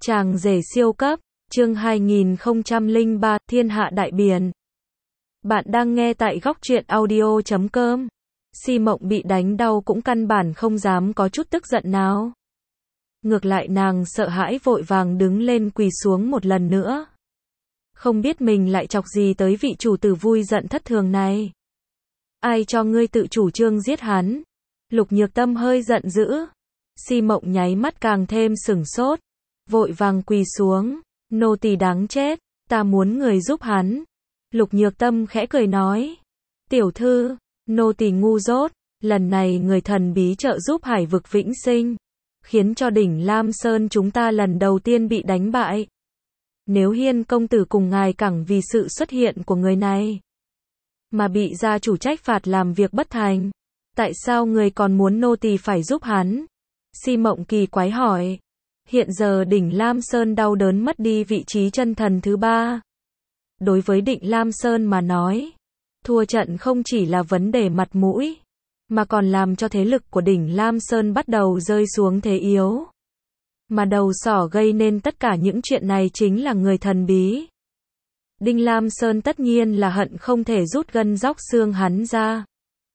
Chàng rể siêu cấp, chương 2003, Thiên hạ đại biển. Bạn đang nghe tại góc truyện audio.com. Si Mộng bị đánh đau cũng căn bản không dám có chút tức giận nào. Ngược lại nàng sợ hãi vội vàng đứng lên quỳ xuống một lần nữa. Không biết mình lại chọc gì tới vị chủ tử vui giận thất thường này. Ai cho ngươi tự chủ trương giết hắn? Lục Nhược Tâm hơi giận dữ. Si Mộng nháy mắt càng thêm sửng sốt. Vội vàng quỳ xuống, nô tỳ đáng chết, ta muốn người giúp hắn. Lục Nhược Tâm khẽ cười nói, tiểu thư, nô tỳ ngu dốt, lần này người thần bí trợ giúp hải vực vĩnh sinh, khiến cho đỉnh Lam Sơn chúng ta lần đầu tiên bị đánh bại. Nếu Hiên công tử cùng ngài cẳng vì sự xuất hiện của người này, mà bị gia chủ trách phạt làm việc bất thành, tại sao người còn muốn nô tỳ phải giúp hắn? Si Mộng kỳ quái hỏi. Hiện giờ đỉnh Lam Sơn đau đớn mất đi vị trí chân thần thứ ba. Đối với đỉnh Lam Sơn mà nói, thua trận không chỉ là vấn đề mặt mũi, mà còn làm cho thế lực của đỉnh Lam Sơn bắt đầu rơi xuống thế yếu. Mà đầu sỏ gây nên tất cả những chuyện này chính là người thần bí. Đinh Lam Sơn tất nhiên là hận không thể rút gân róc xương hắn ra.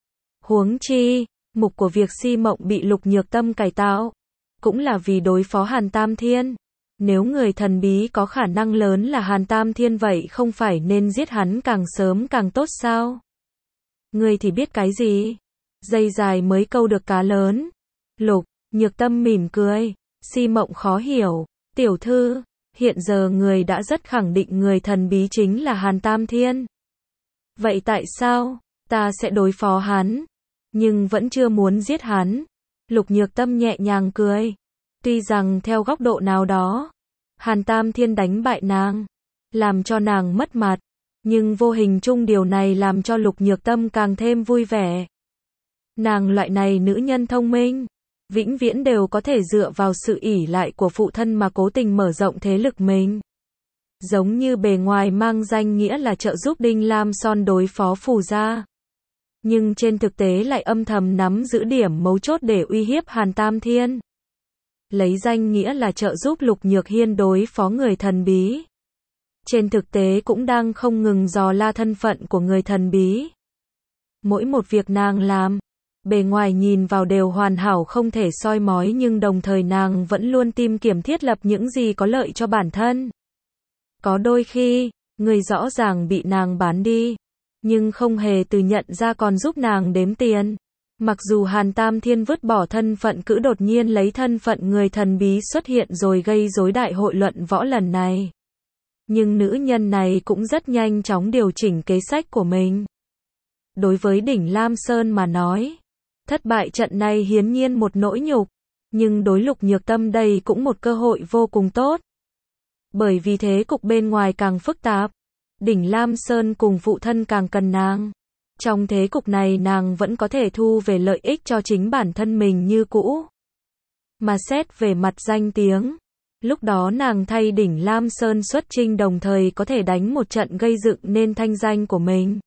Huống chi, mục của việc Si Mộng bị Lục Nhược Tâm cải tạo cũng là vì đối phó Hàn Tam Thiên. Nếu người thần bí có khả năng lớn là Hàn Tam Thiên vậy không phải nên giết hắn càng sớm càng tốt sao? Ngươi thì biết cái gì? Dây dài mới câu được cá lớn. Lục Nhược Tâm mỉm cười. Si Mộng khó hiểu. Tiểu thư, hiện giờ người đã rất khẳng định người thần bí chính là Hàn Tam Thiên. Vậy tại sao ta sẽ đối phó hắn, nhưng vẫn chưa muốn giết hắn? Lục Nhược Tâm nhẹ nhàng cười. Tuy rằng theo góc độ nào đó, Hàn Tam Thiên đánh bại nàng, làm cho nàng mất mặt, nhưng vô hình chung điều này làm cho Lục Nhược Tâm càng thêm vui vẻ. Nàng loại này nữ nhân thông minh, vĩnh viễn đều có thể dựa vào sự ỷ lại của phụ thân mà cố tình mở rộng thế lực mình. Giống như bề ngoài mang danh nghĩa là trợ giúp Đinh Lam Son đối phó Phù gia, nhưng trên thực tế lại âm thầm nắm giữ điểm mấu chốt để uy hiếp Hàn Tam Thiên. Lấy danh nghĩa là trợ giúp Lục Nhược Hiên đối phó người thần bí, trên thực tế cũng đang không ngừng dò la thân phận của người thần bí. Mỗi một việc nàng làm, bề ngoài nhìn vào đều hoàn hảo không thể soi mói, nhưng đồng thời nàng vẫn luôn tìm kiếm thiết lập những gì có lợi cho bản thân. Có đôi khi, người rõ ràng bị nàng bán đi, nhưng không hề từ nhận ra còn giúp nàng đếm tiền. Mặc dù Hàn Tam Thiên vứt bỏ thân phận cữ đột nhiên lấy thân phận người thần bí xuất hiện rồi gây rối đại hội luận võ lần này, nhưng nữ nhân này cũng rất nhanh chóng điều chỉnh kế sách của mình. Đối với đỉnh Lam Sơn mà nói, thất bại trận này hiển nhiên một nỗi nhục, nhưng đối Lục Nhược Tâm đây cũng một cơ hội vô cùng tốt. Bởi vì thế cục bên ngoài càng phức tạp, đỉnh Lam Sơn cùng phụ thân càng cần nàng. Trong thế cục này nàng vẫn có thể thu về lợi ích cho chính bản thân mình như cũ. Mà xét về mặt danh tiếng, lúc đó nàng thay đỉnh Lam Sơn xuất chinh đồng thời có thể đánh một trận gây dựng nên thanh danh của mình.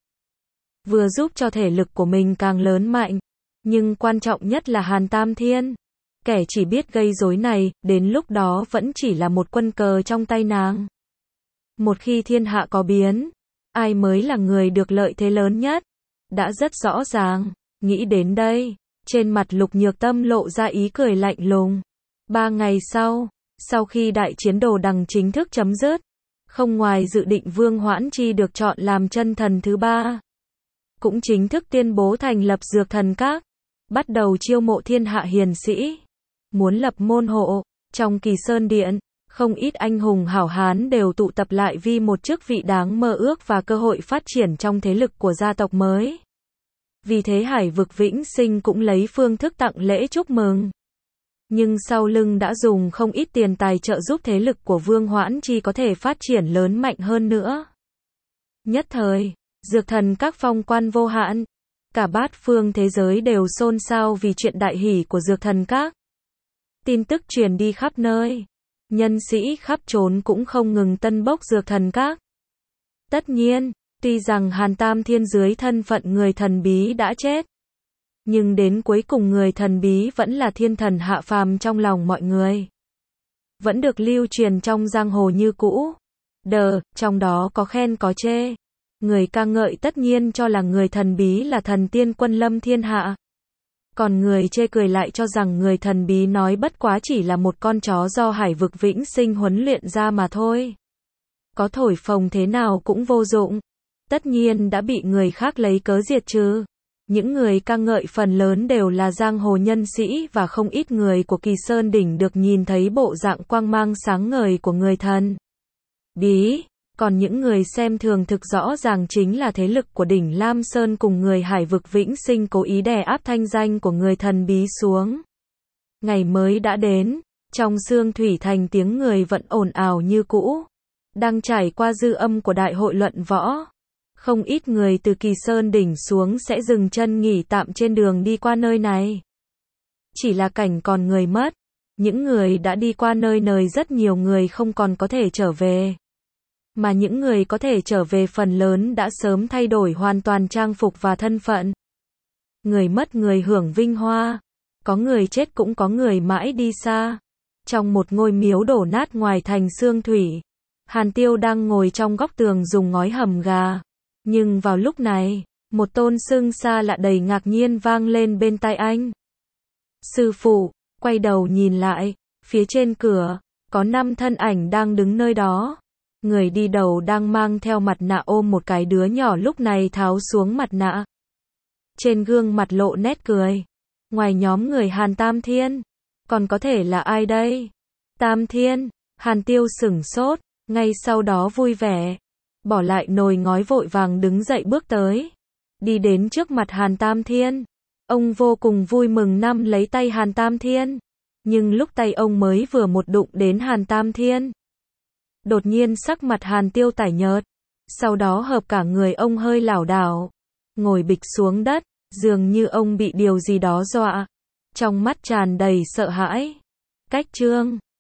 Vừa giúp cho thể lực của mình càng lớn mạnh, nhưng quan trọng nhất là Hàn Tam Thiên, kẻ chỉ biết gây rối này, đến lúc đó vẫn chỉ là một quân cờ trong tay nàng. Một khi thiên hạ có biến, ai mới là người được lợi thế lớn nhất? Đã rất rõ ràng. Nghĩ đến đây, trên mặt Lục Nhược Tâm lộ ra ý cười lạnh lùng. 3 ngày sau khi đại chiến Đồ Đằng chính thức chấm dứt, không ngoài dự định Vương Hoãn Chi được chọn làm chân thần thứ ba, cũng chính thức tuyên bố thành lập Dược Thần Các, bắt đầu chiêu mộ thiên hạ hiền sĩ, muốn lập môn hộ. Trong Kỳ Sơn Điện, không ít anh hùng hảo hán đều tụ tập lại vì một chức vị đáng mơ ước và cơ hội phát triển trong thế lực của gia tộc mới. Vì thế hải vực vĩnh sinh cũng lấy phương thức tặng lễ chúc mừng. Nhưng sau lưng đã dùng không ít tiền tài trợ giúp thế lực của Vương Hoãn Chi có thể phát triển lớn mạnh hơn nữa. Nhất thời, Dược Thần Các phong quan vô hạn, cả bát phương thế giới đều xôn xao vì chuyện đại hỷ của Dược Thần Các. Tin tức truyền đi khắp nơi, nhân sĩ khắp trốn cũng không ngừng tân bốc Dược Thần Các. Tất nhiên, tuy rằng Hàn Tam Thiên dưới thân phận người thần bí đã chết, nhưng đến cuối cùng người thần bí vẫn là thiên thần hạ phàm trong lòng mọi người. vẫn được lưu truyền trong giang hồ như cũ. Trong đó có khen có chê. Người ca ngợi tất nhiên cho là người thần bí là thần tiên quân lâm thiên hạ. Còn người chê cười lại cho rằng người thần bí nói bất quá chỉ là một con chó do hải vực vĩnh sinh huấn luyện ra mà thôi. Có thổi phồng thế nào cũng vô dụng. Tất nhiên đã bị người khác lấy cớ diệt trừ. Những người ca ngợi phần lớn đều là giang hồ nhân sĩ và không ít người của Kỳ Sơn Đỉnh được nhìn thấy bộ dạng quang mang sáng ngời của người thần bí. Còn những người xem thường thực rõ ràng chính là thế lực của đỉnh Lam Sơn cùng người hải vực vĩnh sinh cố ý đè áp thanh danh của người thần bí xuống. Ngày mới đã đến, trong Xương Thủy Thành tiếng người vẫn ồn ào như cũ. Đang trải qua dư âm của đại hội luận võ. Không ít người từ Kỳ Sơn Đỉnh xuống sẽ dừng chân nghỉ tạm trên đường đi qua nơi này. Chỉ là cảnh còn người mất. Những người đã đi qua nơi rất nhiều người không còn có thể trở về. Mà những người có thể trở về phần lớn đã sớm thay đổi hoàn toàn trang phục và thân phận. Người mất người hưởng vinh hoa. Có người chết cũng có người mãi đi xa. Trong một ngôi miếu đổ nát ngoài thành Xương Thủy, Hàn Tiêu đang ngồi trong góc tường dùng ngói hầm gà. Nhưng vào lúc này, một tôn xưng xa lạ đầy ngạc nhiên vang lên bên tai anh. Sư phụ, quay đầu nhìn lại, phía trên cửa, có 5 thân ảnh đang đứng nơi đó. Người đi đầu đang mang theo mặt nạ ôm một cái đứa nhỏ lúc này tháo xuống mặt nạ. Trên gương mặt lộ nét cười. Ngoài nhóm người Hàn Tam Thiên, còn có thể là ai đây? Tam Thiên, Hàn Tiêu sửng sốt, ngay sau đó vui vẻ. Bỏ lại nồi ngói vội vàng đứng dậy bước tới. Đi đến trước mặt Hàn Tam Thiên. Ông vô cùng vui mừng nắm lấy tay Hàn Tam Thiên. Nhưng lúc tay ông mới vừa một đụng đến Hàn Tam Thiên, đột nhiên sắc mặt Hàn Tiêu tái nhợt. Sau đó hợp cả người ông hơi lảo đảo. Ngồi bịch xuống đất, dường như ông bị điều gì đó dọa. Trong mắt tràn đầy sợ hãi. Cách chương